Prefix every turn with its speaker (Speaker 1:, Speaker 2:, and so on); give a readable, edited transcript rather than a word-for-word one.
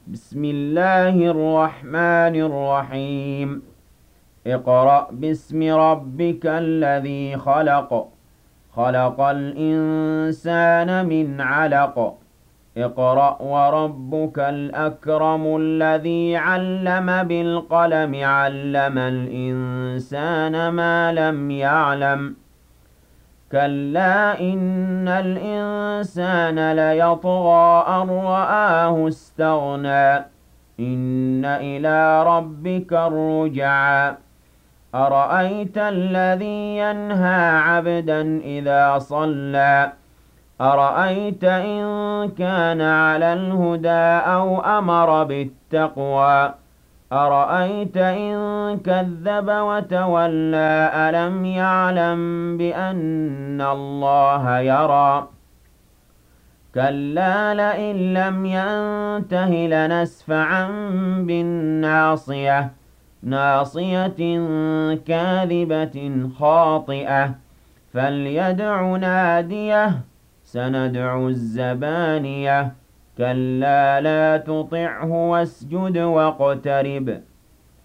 Speaker 1: بسم الله الرحمن الرحيم. اقرأ باسم ربك الذي خلق. خلق الإنسان من علق. اقرأ وربك الأكرم الذي علم بالقلم علم الإنسان ما لم يعلم. كلا إن الإنسان ليطغى أن رآه استغنى. إن إلى ربك الرجعى. أرأيت الذي ينهى عبدا إذا صلى. أرأيت إن كان على الهدى أو أمر بالتقوى. أرأيت إن كذب وتولى ألم يعلم بأن الله يرى. كلا لئن لم ينته لنسفعا بالناصية. ناصية كاذبة خاطئة. فليدع ناديه. سندع الزبانية. كلا لا تطعه واسجد واقترب